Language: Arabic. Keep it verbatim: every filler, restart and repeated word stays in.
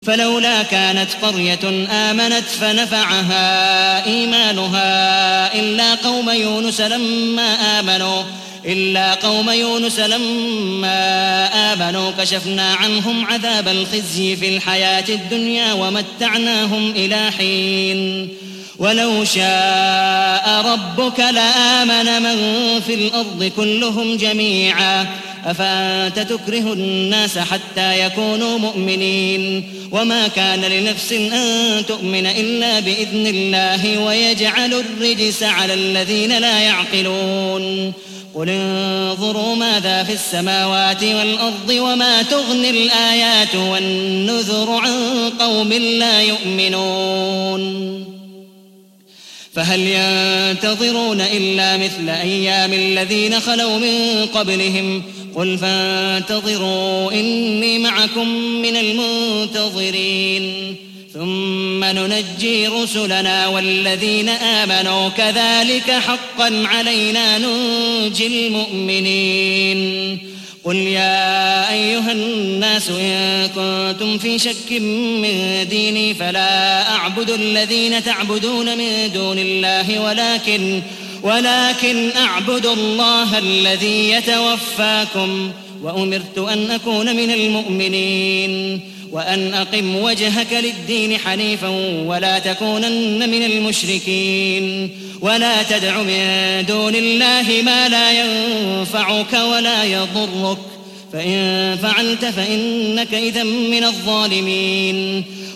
فلولا كانت قرية آمنت فنفعها إيمانها إلا قوم يونس لما آمنوا إلا قوم يونس لما آمنوا كشفنا عنهم عذاب الخزي في الحياة الدنيا ومتعناهم إلى حين ولو شاء ربك لآمن من في الأرض كلهم جميعا أفأنت تكره الناس حتى يكونوا مؤمنين وما كان لنفس أن تؤمن إلا بإذن الله ويجعل الرجس على الذين لا يعقلون قل انظروا ماذا في السماوات والأرض وما تغني الآيات والنذر عن قوم لا يؤمنون فهل ينتظرون إلا مثل أيام الذين خلوا من قبلهم قل فانتظروا إني معكم من المنتظرين ثم ننجي رسلنا والذين آمنوا كذلك حقا علينا ننجي المؤمنين قل يا أيها الناس إن كنتم في شك من ديني فلا أعبد الذين تعبدون من دون الله ولكن ولكن أعبد الله الذي يتوفاكم وأمرت أن أكون من المؤمنين وأن أقم وجهك للدين حنيفا ولا تكونن من المشركين ولا تدع من دون الله ما لا ينفعك ولا يضرك فإن فعلت فإنك إذا من الظالمين